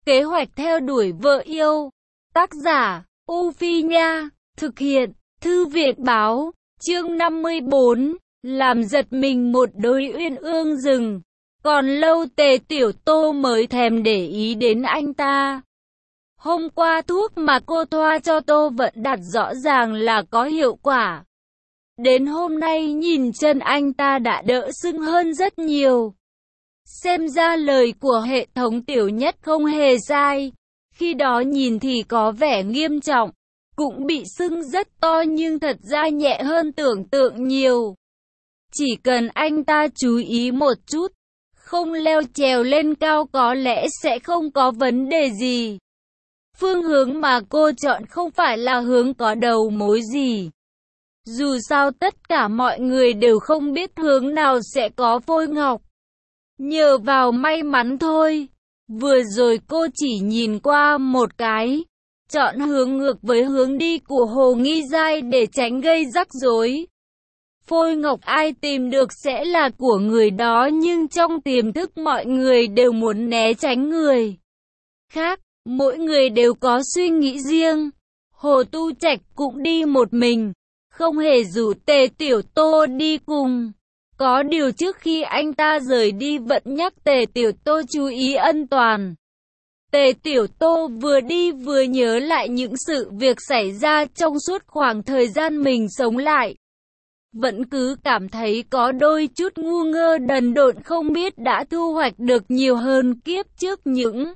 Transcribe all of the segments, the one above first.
Kế hoạch theo đuổi vợ yêu. Tác giả, U Phi Nha. Thực hiện, Thư viện Báo. Chương 54. Làm giật mình một đôi uyên ương rừng. Còn lâu Tề Tiểu Tô mới thèm để ý đến anh ta. Hôm qua thuốc mà cô thoa cho Tô Vận Đạt rõ ràng là có hiệu quả. Đến hôm nay nhìn chân anh ta đã đỡ sưng hơn rất nhiều. Xem ra lời của hệ thống Tiểu Nhất không hề sai. Khi đó nhìn thì có vẻ nghiêm trọng, cũng bị sưng rất to nhưng thật ra nhẹ hơn tưởng tượng nhiều. Chỉ cần anh ta chú ý một chút, không leo trèo lên cao có lẽ sẽ không có vấn đề gì. Phương hướng mà cô chọn không phải là hướng có đầu mối gì. Dù sao tất cả mọi người đều không biết hướng nào sẽ có phôi ngọc. Nhờ vào may mắn thôi. Vừa rồi cô chỉ nhìn qua một cái, chọn hướng ngược với hướng đi của Hồ Nghi Giai để tránh gây rắc rối. Phôi ngọc ai tìm được sẽ là của người đó, nhưng trong tiềm thức mọi người đều muốn né tránh người khác, mỗi người đều có suy nghĩ riêng. Hồ Tu Trạch cũng đi một mình, không hề rủ Tề Tiểu Tô đi cùng. Có điều trước khi anh ta rời đi vẫn nhắc Tề Tiểu Tô chú ý an toàn. Tề Tiểu Tô vừa đi vừa nhớ lại những sự việc xảy ra trong suốt khoảng thời gian mình sống lại. Vẫn cứ cảm thấy có đôi chút ngu ngơ đần độn, không biết đã thu hoạch được nhiều hơn kiếp trước những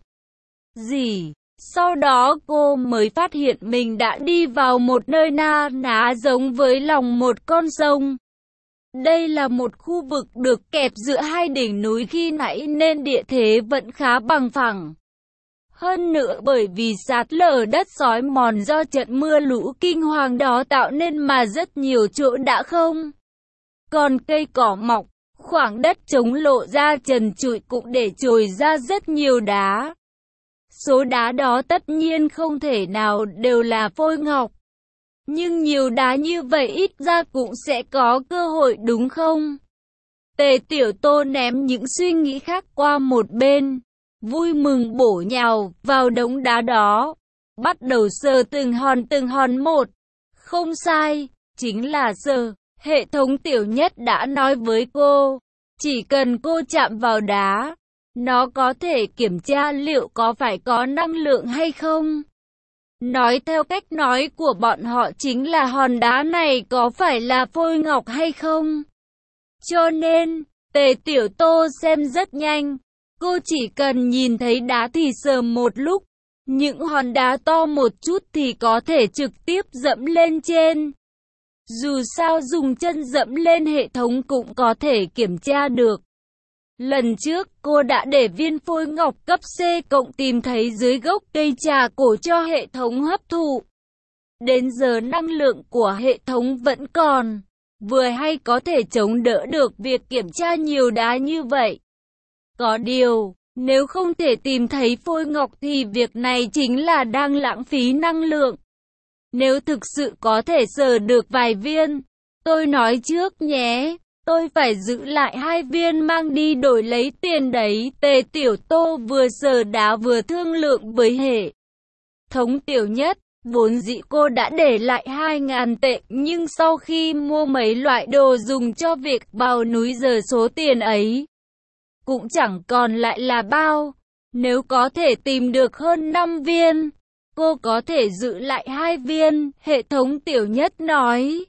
gì. Sau đó cô mới phát hiện mình đã đi vào một nơi na ná giống với lòng một con sông. Đây là một khu vực được kẹp giữa hai đỉnh núi khi nãy nên địa thế vẫn khá bằng phẳng. Hơn nữa bởi vì sạt lở đất xói mòn do trận mưa lũ kinh hoàng đó tạo nên mà rất nhiều chỗ đã không còn cây cỏ mọc, khoảng đất trống lộ ra trần trụi cũng để trồi ra rất nhiều đá. Số đá đó tất nhiên không thể nào đều là phôi ngọc. Nhưng nhiều đá như vậy ít ra cũng sẽ có cơ hội đúng không? Tề Tiểu Tô ném những suy nghĩ khác qua một bên, vui mừng bổ nhào vào đống đá đó, bắt đầu sờ từng hòn một. Không sai, chính là sờ. Hệ thống Tiểu Nhất đã nói với cô, chỉ cần cô chạm vào đá, nó có thể kiểm tra liệu có phải có năng lượng hay không. Nói theo cách nói của bọn họ chính là hòn đá này có phải là phôi ngọc hay không. Cho nên, Tề Tiểu Tô xem rất nhanh. Cô chỉ cần nhìn thấy đá thì sờ một lúc. Những hòn đá to một chút thì có thể trực tiếp dẫm lên trên. Dù sao dùng chân dẫm lên hệ thống cũng có thể kiểm tra được. Lần trước cô đã để viên phôi ngọc cấp C cộng tìm thấy dưới gốc cây trà cổ cho hệ thống hấp thụ. Đến giờ năng lượng của hệ thống vẫn còn, vừa hay có thể chống đỡ được việc kiểm tra nhiều đá như vậy. Có điều, nếu không thể tìm thấy phôi ngọc thì việc này chính là đang lãng phí năng lượng. Nếu thực sự có thể sờ được vài viên, tôi nói trước nhé. Tôi phải giữ lại 2 viên mang đi đổi lấy tiền đấy. Tề Tiểu Tô vừa sờ đá vừa thương lượng với hệ thống Tiểu Nhất. Vốn dĩ cô đã để lại 2.000 tệ, nhưng sau khi mua mấy loại đồ dùng cho việc vào núi giờ số tiền ấy cũng chẳng còn lại là bao. Nếu có thể tìm được hơn 5 viên, cô có thể giữ lại 2 viên. Hệ thống Tiểu Nhất nói.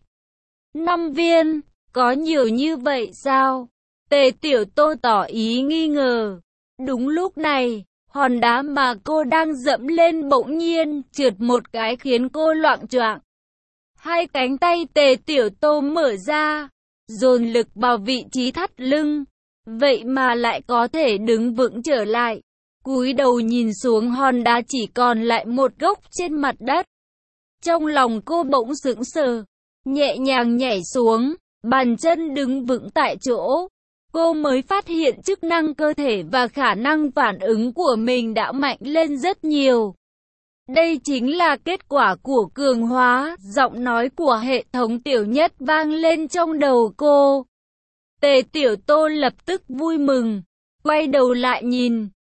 5 viên? Có nhiều như vậy sao? Tề Tiểu Tô tỏ ý nghi ngờ. Đúng lúc này, hòn đá mà cô đang dẫm lên bỗng nhiên trượt một cái khiến cô loạng choạng. Hai cánh tay Tề Tiểu Tô mở ra, dồn lực vào vị trí thắt lưng. Vậy mà lại có thể đứng vững trở lại. Cúi đầu nhìn xuống hòn đá chỉ còn lại một gốc trên mặt đất. Trong lòng cô bỗng sững sờ, nhẹ nhàng nhảy xuống. Bàn chân đứng vững tại chỗ, cô mới phát hiện chức năng cơ thể và khả năng phản ứng của mình đã mạnh lên rất nhiều. Đây chính là kết quả của cường hóa. Giọng nói của hệ thống Tiểu Nhất vang lên trong đầu cô. Tề Tiểu Tô lập tức vui mừng, quay đầu lại nhìn,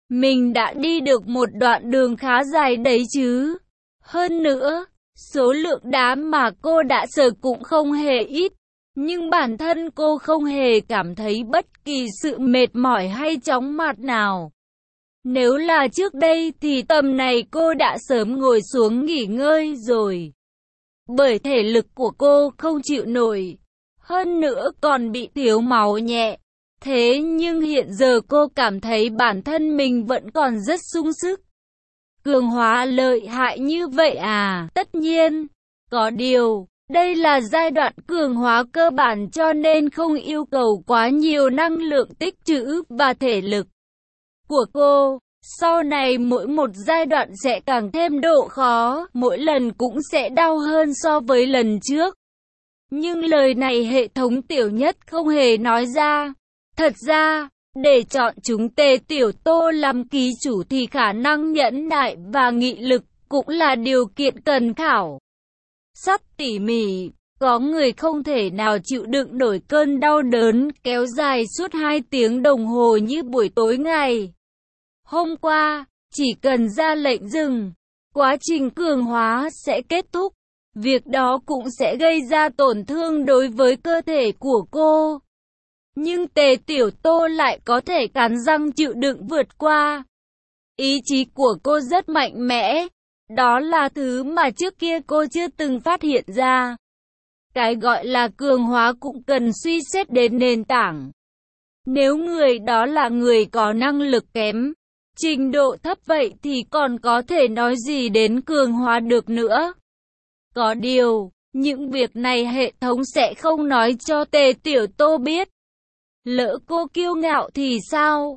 Mình đã đi được một đoạn đường khá dài đấy chứ. Hơn nữa, số lượng đá mà cô đã sờ cũng không hề ít. Nhưng bản thân cô không hề cảm thấy bất kỳ sự mệt mỏi hay chóng mặt nào. Nếu là trước đây thì tầm này cô đã sớm ngồi xuống nghỉ ngơi rồi. Bởi thể lực của cô không chịu nổi. Hơn nữa còn bị thiếu máu nhẹ. Thế nhưng hiện giờ cô cảm thấy bản thân mình vẫn còn rất sung sức. Cường hóa lợi hại như vậy à? Tất nhiên. Có điều, đây là giai đoạn cường hóa cơ bản cho nên không yêu cầu quá nhiều năng lượng tích trữ và thể lực của cô. Sau này mỗi một giai đoạn sẽ càng thêm độ khó, mỗi lần cũng sẽ đau hơn so với lần trước. Nhưng lời này hệ thống Tiểu Nhất không hề nói ra. Thật ra, để chọn chúng Tề Tiểu Tô làm ký chủ thì khả năng nhẫn nại và nghị lực cũng là điều kiện cần khảo sát tỉ mỉ. Có người không thể nào chịu đựng nổi cơn đau đớn kéo dài suốt 2 tiếng đồng hồ như buổi tối ngày hôm qua. Chỉ cần ra lệnh dừng, quá trình cường hóa sẽ kết thúc. Việc đó cũng sẽ gây ra tổn thương đối với cơ thể của cô. Nhưng Tề Tiểu Tô lại có thể cắn răng chịu đựng vượt qua. Ý chí của cô rất mạnh mẽ. Đó là thứ mà trước kia cô chưa từng phát hiện ra. Cái gọi là cường hóa cũng cần suy xét đến nền tảng. Nếu người đó là người có năng lực kém, trình độ thấp vậy thì còn có thể nói gì đến cường hóa được nữa. Có điều, những việc này hệ thống sẽ không nói cho Tề Tiểu Tô biết. Lỡ cô kiêu ngạo thì sao?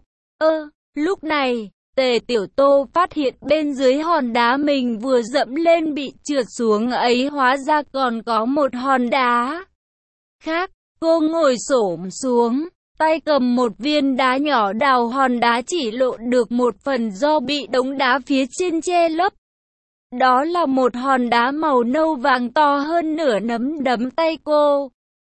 Lúc này, Tề Tiểu Tô phát hiện bên dưới hòn đá mình vừa dẫm lên bị trượt xuống ấy hóa ra còn có một hòn đá khác. Cô ngồi xổm xuống, tay cầm một viên đá nhỏ đào hòn đá chỉ lộ được một phần do bị đống đá phía trên che lấp. Đó là một hòn đá màu nâu vàng to hơn nửa nắm đấm tay cô.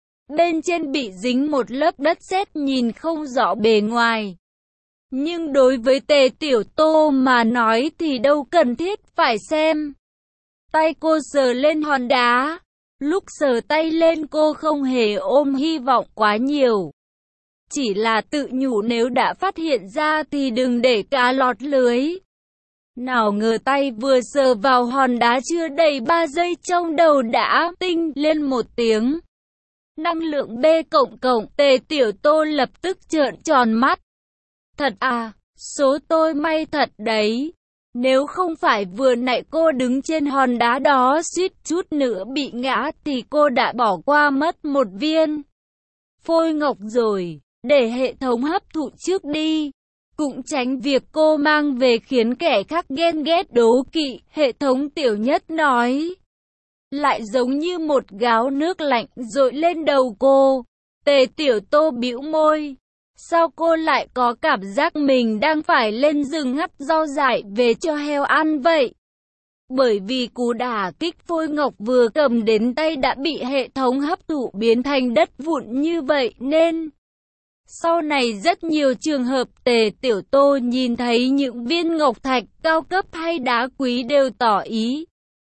Bên trên bị dính một lớp đất sét nhìn không rõ bề ngoài. Nhưng đối với Tề Tiểu Tô mà nói thì đâu cần thiết phải xem. Tay cô sờ lên hòn đá. Lúc sờ tay lên cô không hề ôm hy vọng quá nhiều. Chỉ là tự nhủ nếu đã phát hiện ra thì đừng để cá lọt lưới. Nào ngờ tay vừa sờ vào hòn đá chưa đầy 3 giây trong đầu đã tinh lên một tiếng. Năng lượng B cộng, Tề Tiểu Tô lập tức trợn tròn mắt. Thật à, số tôi may thật đấy. Nếu không phải vừa nãy cô đứng trên hòn đá đó suýt chút nữa bị ngã thì cô đã bỏ qua mất một viên phôi ngọc rồi. Để hệ thống hấp thụ trước đi. Cũng tránh việc cô mang về khiến kẻ khác ghen ghét đố kỵ, hệ thống Tiểu Nhất nói. Lại giống như một gáo nước lạnh dội lên đầu cô. Tề Tiểu Tô bĩu môi. Sao cô lại có cảm giác mình đang phải lên rừng hắt rau dại về cho heo ăn vậy? Bởi vì cú đả kích phôi ngọc vừa cầm đến tay đã bị hệ thống hấp thụ biến thành đất vụn như vậy nên sau này rất nhiều trường hợp Tề Tiểu Tô nhìn thấy những viên ngọc thạch cao cấp hay đá quý đều tỏ ý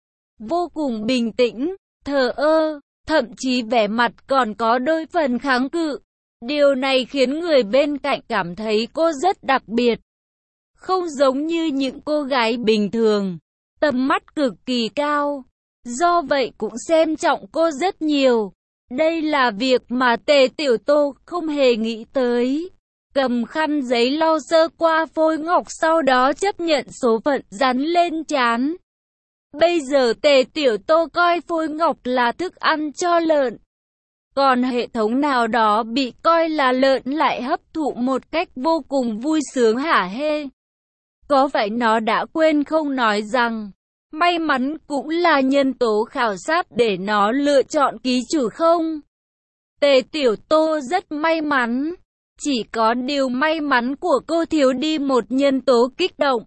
vô cùng bình tĩnh, thờ ơ, thậm chí vẻ mặt còn có đôi phần kháng cự. Điều này khiến người bên cạnh cảm thấy cô rất đặc biệt. Không giống như những cô gái bình thường, tầm mắt cực kỳ cao. Do vậy cũng xem trọng cô rất nhiều. Đây là việc mà Tề Tiểu Tô không hề nghĩ tới. Cầm khăn giấy lau sơ qua phôi ngọc sau đó chấp nhận số phận dán lên trán. Bây giờ Tề Tiểu Tô coi phôi ngọc là thức ăn cho lợn. Còn hệ thống nào đó bị coi là lợn lại hấp thụ một cách vô cùng vui sướng hả hê. Có phải nó đã quên không nói rằng may mắn cũng là nhân tố khảo sát để nó lựa chọn ký chủ không? Tề Tiểu Tô rất may mắn. Chỉ có điều may mắn của cô thiếu đi một nhân tố kích động.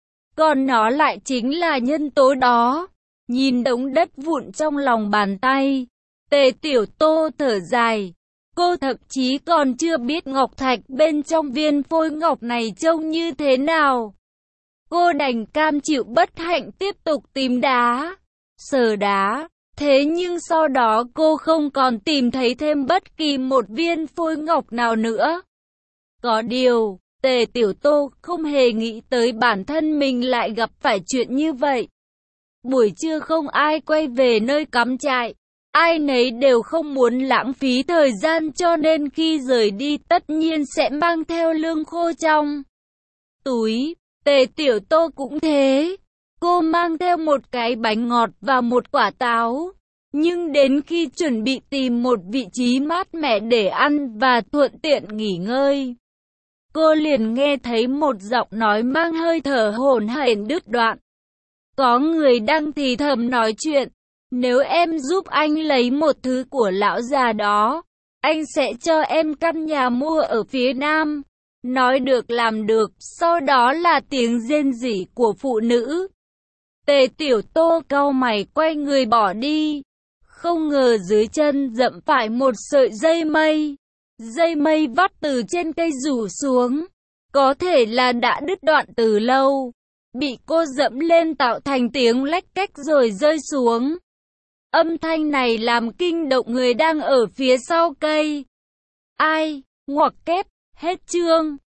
Còn nó lại chính là nhân tố đó. Nhìn đống đất vụn trong lòng bàn tay, Tề Tiểu Tô thở dài. Cô thậm chí còn chưa biết ngọc thạch bên trong viên phôi ngọc này trông như thế nào. Cô đành cam chịu bất hạnh tiếp tục tìm đá, sờ đá. Thế nhưng sau đó cô không còn tìm thấy thêm bất kỳ một viên phôi ngọc nào nữa. Có điều, Tề Tiểu Tô không hề nghĩ tới bản thân mình lại gặp phải chuyện như vậy. Buổi trưa không ai quay về nơi cắm trại. Ai nấy đều không muốn lãng phí thời gian cho nên khi rời đi tất nhiên sẽ mang theo lương khô trong túi. Tề Tiểu Tô cũng thế. Cô mang theo một cái bánh ngọt và một quả táo. Nhưng đến khi chuẩn bị tìm một vị trí mát mẻ để ăn và thuận tiện nghỉ ngơi, cô liền nghe thấy một giọng nói mang hơi thở hổn hển đứt đoạn. Có người đang thì thầm nói chuyện. Nếu em giúp anh lấy một thứ của lão già đó, anh sẽ cho em căn nhà mua ở phía nam. Nói được làm được, sau đó là tiếng rên rỉ của phụ nữ. Tề Tiểu Tô cau mày quay người bỏ đi. Không ngờ dưới chân dẫm phải một sợi dây mây. Dây mây vắt từ trên cây rủ xuống. Có thể là đã đứt đoạn từ lâu. Bị cô dẫm lên tạo thành tiếng lách cách rồi rơi xuống. Âm thanh này làm kinh động người đang ở phía sau cây. Ai? Ngoặc kép, hết chương.